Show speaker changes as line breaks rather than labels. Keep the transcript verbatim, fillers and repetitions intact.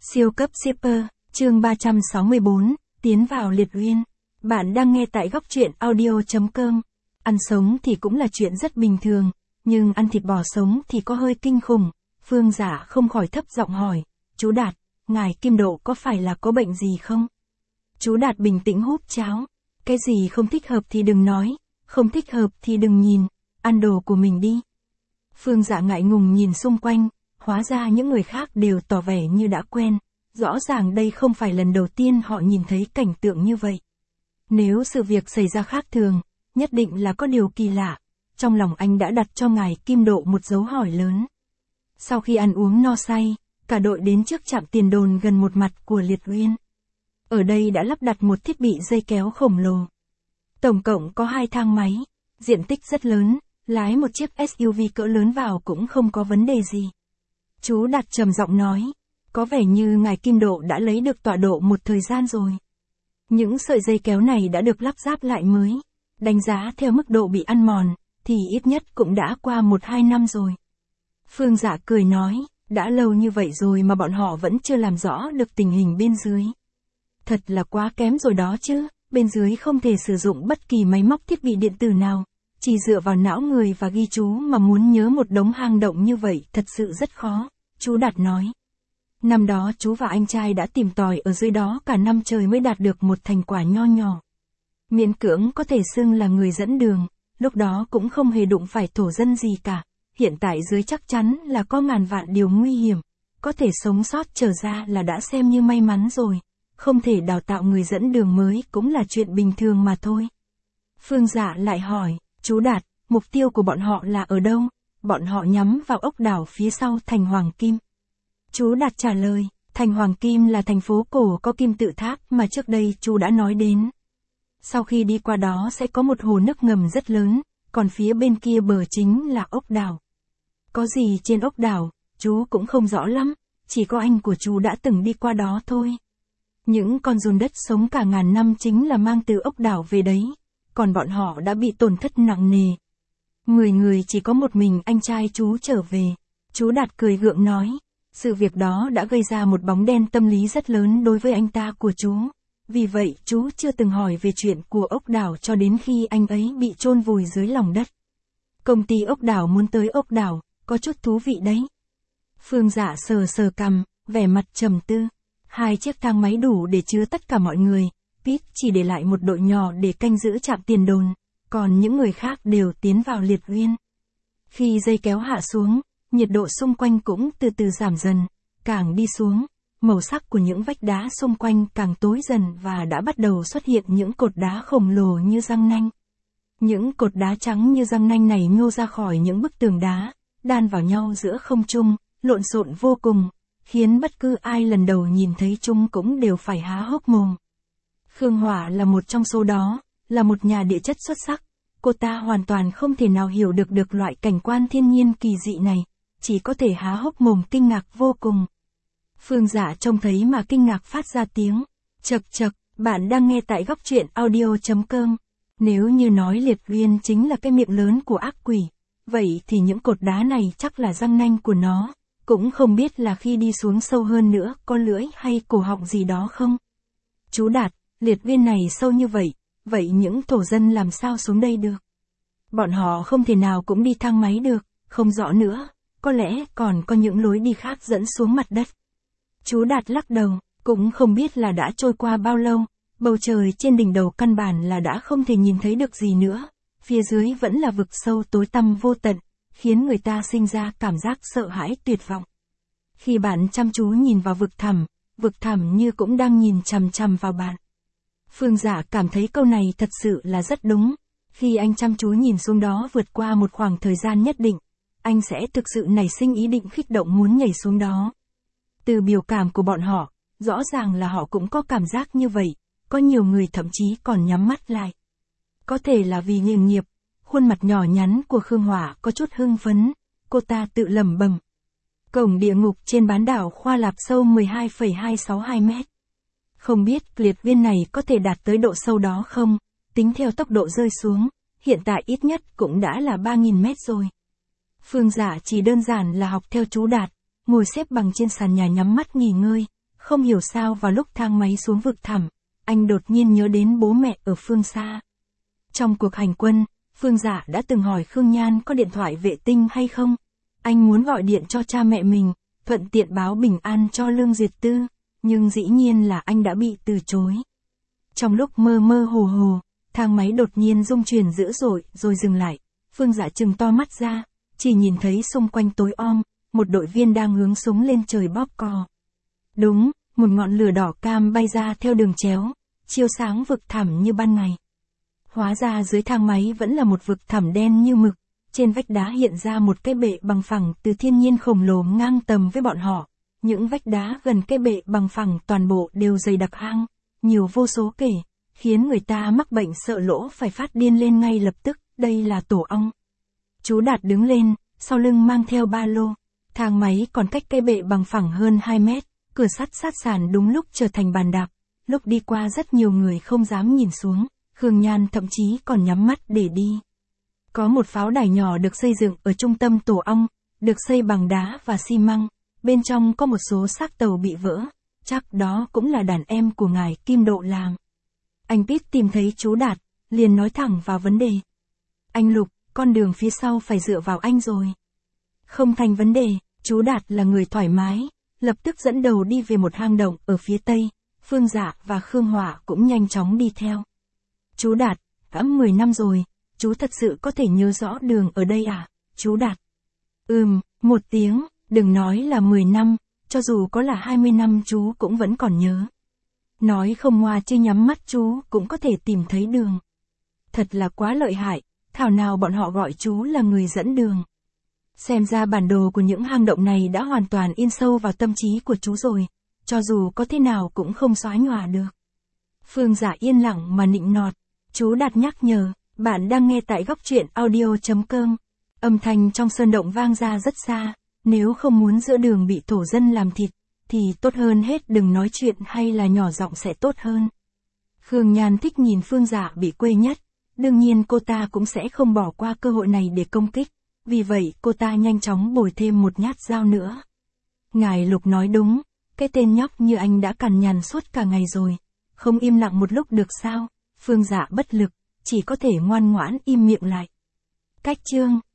Siêu cấp shipper, chương ba trăm sáu mươi bốn, tiến vào liệt uyên. Bạn đang nghe tại góc truyện audio chấm com. Ăn sống thì cũng là chuyện rất bình thường, nhưng ăn thịt bò sống thì có hơi kinh khủng. Phương Giả không khỏi thấp giọng hỏi, chú Đạt, ngài Kim Độ có phải là có bệnh gì không? Chú Đạt bình tĩnh húp cháo, cái gì không thích hợp thì đừng nói, không thích hợp thì đừng nhìn, ăn đồ của mình đi. Phương Giả ngại ngùng nhìn xung quanh, hóa ra những người khác đều tỏ vẻ như đã quen, rõ ràng đây không phải lần đầu tiên họ nhìn thấy cảnh tượng như vậy. Nếu sự việc xảy ra khác thường, nhất định là có điều kỳ lạ, trong lòng anh đã đặt cho ngài Kim Độ một dấu hỏi lớn. Sau khi ăn uống no say, cả đội đến trước trạm tiền đồn gần một mặt của liệt uyên. Ở đây đã lắp đặt một thiết bị dây kéo khổng lồ. Tổng cộng có hai thang máy, diện tích rất lớn, lái một chiếc ét u vê cỡ lớn vào cũng không có vấn đề gì. Chú Đạt trầm giọng nói, có vẻ như ngài Kim Độ đã lấy được tọa độ một thời gian rồi. Những sợi dây kéo này đã được lắp ráp lại mới, đánh giá theo mức độ bị ăn mòn, thì ít nhất cũng đã qua một hai năm rồi. Phương Dạ cười nói, đã lâu như vậy rồi mà bọn họ vẫn chưa làm rõ được tình hình bên dưới. Thật là quá kém rồi đó chứ, bên dưới không thể sử dụng bất kỳ máy móc thiết bị điện tử nào, chỉ dựa vào não người và ghi chú mà muốn nhớ một đống hang động như vậy thật sự rất khó, chú Đạt nói. Năm đó chú và anh trai đã tìm tòi ở dưới đó cả năm trời mới đạt được một thành quả nho nhỏ. Miễn cưỡng có thể xưng là người dẫn đường, lúc đó cũng không hề đụng phải thổ dân gì cả. Hiện tại dưới chắc chắn là có ngàn vạn điều nguy hiểm, có thể sống sót trở ra là đã xem như may mắn rồi, không thể đào tạo người dẫn đường mới cũng là chuyện bình thường mà thôi. Phương Dạ lại hỏi, chú Đạt, mục tiêu của bọn họ là ở đâu? Bọn họ nhắm vào ốc đảo phía sau thành Hoàng Kim. Chú Đạt trả lời, thành Hoàng Kim là thành phố cổ có kim tự tháp mà trước đây chú đã nói đến. Sau khi đi qua đó sẽ có một hồ nước ngầm rất lớn, còn phía bên kia bờ chính là ốc đảo. Có gì trên ốc đảo, chú cũng không rõ lắm, chỉ có anh của chú đã từng đi qua đó thôi. Những con giun đất sống cả ngàn năm chính là mang từ ốc đảo về đấy, còn bọn họ đã bị tổn thất nặng nề. Mười người chỉ có một mình anh trai chú trở về. Chú Đạt cười gượng nói, sự việc đó đã gây ra một bóng đen tâm lý rất lớn đối với anh ta của chú. Vì vậy chú chưa từng hỏi về chuyện của ốc đảo cho đến khi anh ấy bị chôn vùi dưới lòng đất. Công ty ốc đảo muốn tới ốc đảo, có chút thú vị đấy. Phương Dạ sờ sờ cằm, vẻ mặt trầm tư. Hai chiếc thang máy đủ để chứa tất cả mọi người, Pete chỉ để lại một đội nhỏ để canh giữ trạm tiền đồn, còn những người khác đều tiến vào liệt uyên. Khi dây kéo hạ xuống, nhiệt độ xung quanh cũng từ từ giảm dần, càng đi xuống, màu sắc của những vách đá xung quanh càng tối dần và đã bắt đầu xuất hiện những cột đá khổng lồ như răng nanh. Những cột đá trắng như răng nanh này nhô ra khỏi những bức tường đá, đan vào nhau giữa không trung, lộn xộn vô cùng, khiến bất cứ ai lần đầu nhìn thấy chúng cũng đều phải há hốc mồm. Khương Hỏa là một trong số đó, là một nhà địa chất xuất sắc, cô ta hoàn toàn không thể nào hiểu được được loại cảnh quan thiên nhiên kỳ dị này, chỉ có thể há hốc mồm kinh ngạc vô cùng. Phương Dạ trông thấy mà kinh ngạc phát ra tiếng, chậc chậc, bạn đang nghe tại góc truyện audio chấm com. Nếu như nói liệt uyên chính là cái miệng lớn của ác quỷ, vậy thì những cột đá này chắc là răng nanh của nó, cũng không biết là khi đi xuống sâu hơn nữa có lưỡi hay cổ họng gì đó không. Chú Đạt, liệt uyên này sâu như vậy, vậy những thổ dân làm sao xuống đây được? Bọn họ không thể nào cũng đi thang máy được, không rõ nữa, có lẽ còn có những lối đi khác dẫn xuống mặt đất. Chú Đạt lắc đầu, cũng không biết là đã trôi qua bao lâu, bầu trời trên đỉnh đầu căn bản là đã không thể nhìn thấy được gì nữa, phía dưới vẫn là vực sâu tối tăm vô tận, khiến người ta sinh ra cảm giác sợ hãi tuyệt vọng. Khi bạn chăm chú nhìn vào vực thẳm, vực thẳm như cũng đang nhìn chằm chằm vào bạn. Phương Dạ cảm thấy câu này thật sự là rất đúng, khi anh chăm chú nhìn xuống đó vượt qua một khoảng thời gian nhất định, anh sẽ thực sự nảy sinh ý định kích động muốn nhảy xuống đó. Từ biểu cảm của bọn họ, rõ ràng là họ cũng có cảm giác như vậy, có nhiều người thậm chí còn nhắm mắt lại. Có thể là vì nghề nghiệp, khuôn mặt nhỏ nhắn của Khương Hỏa có chút hưng phấn, cô ta tự lẩm bẩm. Cổng địa ngục trên bán đảo Khoa Lạp sâu mười hai phẩy hai sáu hai mét. Không biết liệt uyên này có thể đạt tới độ sâu đó không, tính theo tốc độ rơi xuống, hiện tại ít nhất cũng đã là ba nghìn mét rồi. Phương Dạ chỉ đơn giản là học theo chú Đạt, ngồi xếp bằng trên sàn nhà nhắm mắt nghỉ ngơi, Không hiểu sao vào lúc thang máy xuống vực thẳm, anh đột nhiên nhớ đến bố mẹ ở phương xa. Trong cuộc hành quân, Phương Dạ đã từng hỏi Khương Nhan có điện thoại vệ tinh hay không. Anh muốn gọi điện cho cha mẹ mình, thuận tiện báo bình an cho Lương Diệt Tư, nhưng dĩ nhiên là anh đã bị từ chối. Trong lúc mơ mơ hồ hồ, thang máy đột nhiên rung chuyển dữ dội rồi dừng lại. Phương Dạ trừng to mắt ra, chỉ nhìn thấy xung quanh tối om, một đội viên đang hướng súng lên trời bóp cò. Đúng, một ngọn lửa đỏ cam bay ra theo đường chéo, chiếu sáng vực thẳm như ban ngày. Hóa ra dưới thang máy vẫn là một vực thẳm đen như mực, trên vách đá hiện ra một cái bệ bằng phẳng từ thiên nhiên khổng lồ ngang tầm với bọn họ. Những vách đá gần cái bệ bằng phẳng toàn bộ đều dày đặc hang, nhiều vô số kể, khiến người ta mắc bệnh sợ lỗ phải phát điên lên ngay lập tức, đây là tổ ong. Chú Đạt đứng lên, sau lưng mang theo ba lô, thang máy còn cách cái bệ bằng phẳng hơn hai mét, cửa sắt sát sàn đúng lúc trở thành bàn đạp, lúc đi qua rất nhiều người không dám nhìn xuống, Khương Nhan thậm chí còn nhắm mắt để đi. Có một pháo đài nhỏ được xây dựng ở trung tâm tổ ong, được xây bằng đá và xi măng, bên trong có một số xác tàu bị vỡ, chắc đó cũng là đàn em của ngài Kim Độ làm. Anh Pít tìm thấy chú Đạt, liền nói thẳng vào vấn đề. Anh Lục, con đường phía sau phải dựa vào anh rồi. Không thành vấn đề, chú Đạt là người thoải mái, lập tức dẫn đầu đi về một hang động ở phía tây, Phương Dạ và Khương Hỏa cũng nhanh chóng đi theo. Chú Đạt, đã mười năm rồi, chú thật sự có thể nhớ rõ đường ở đây à, chú Đạt? Ừm, một tiếng, đừng nói là mười năm, cho dù có là hai mươi năm chú cũng vẫn còn nhớ. Nói không ngoa chứ nhắm mắt chú cũng có thể tìm thấy đường. Thật là quá lợi hại, thảo nào bọn họ gọi chú là người dẫn đường. Xem ra bản đồ của những hang động này đã hoàn toàn in sâu vào tâm trí của chú rồi, cho dù có thế nào cũng không xóa nhòa được. Phương Dạ yên lặng mà nịnh nọt, chú Đạt nhắc nhở, bạn đang nghe tại góc truyện audio chấm com. Âm thanh trong sơn động vang ra rất xa, nếu không muốn giữa đường bị thổ dân làm thịt, thì tốt hơn hết đừng nói chuyện hay là nhỏ giọng sẽ tốt hơn. Khương Nhan thích nhìn Phương Dạ bị quê nhất, đương nhiên cô ta cũng sẽ không bỏ qua cơ hội này để công kích, vì vậy cô ta nhanh chóng bồi thêm một nhát dao nữa. Ngài Lục nói đúng, cái tên nhóc như anh đã cằn nhằn suốt cả ngày rồi, không im lặng một lúc được sao? Phương Dạ bất lực, chỉ có thể ngoan ngoãn im miệng lại. Cách chương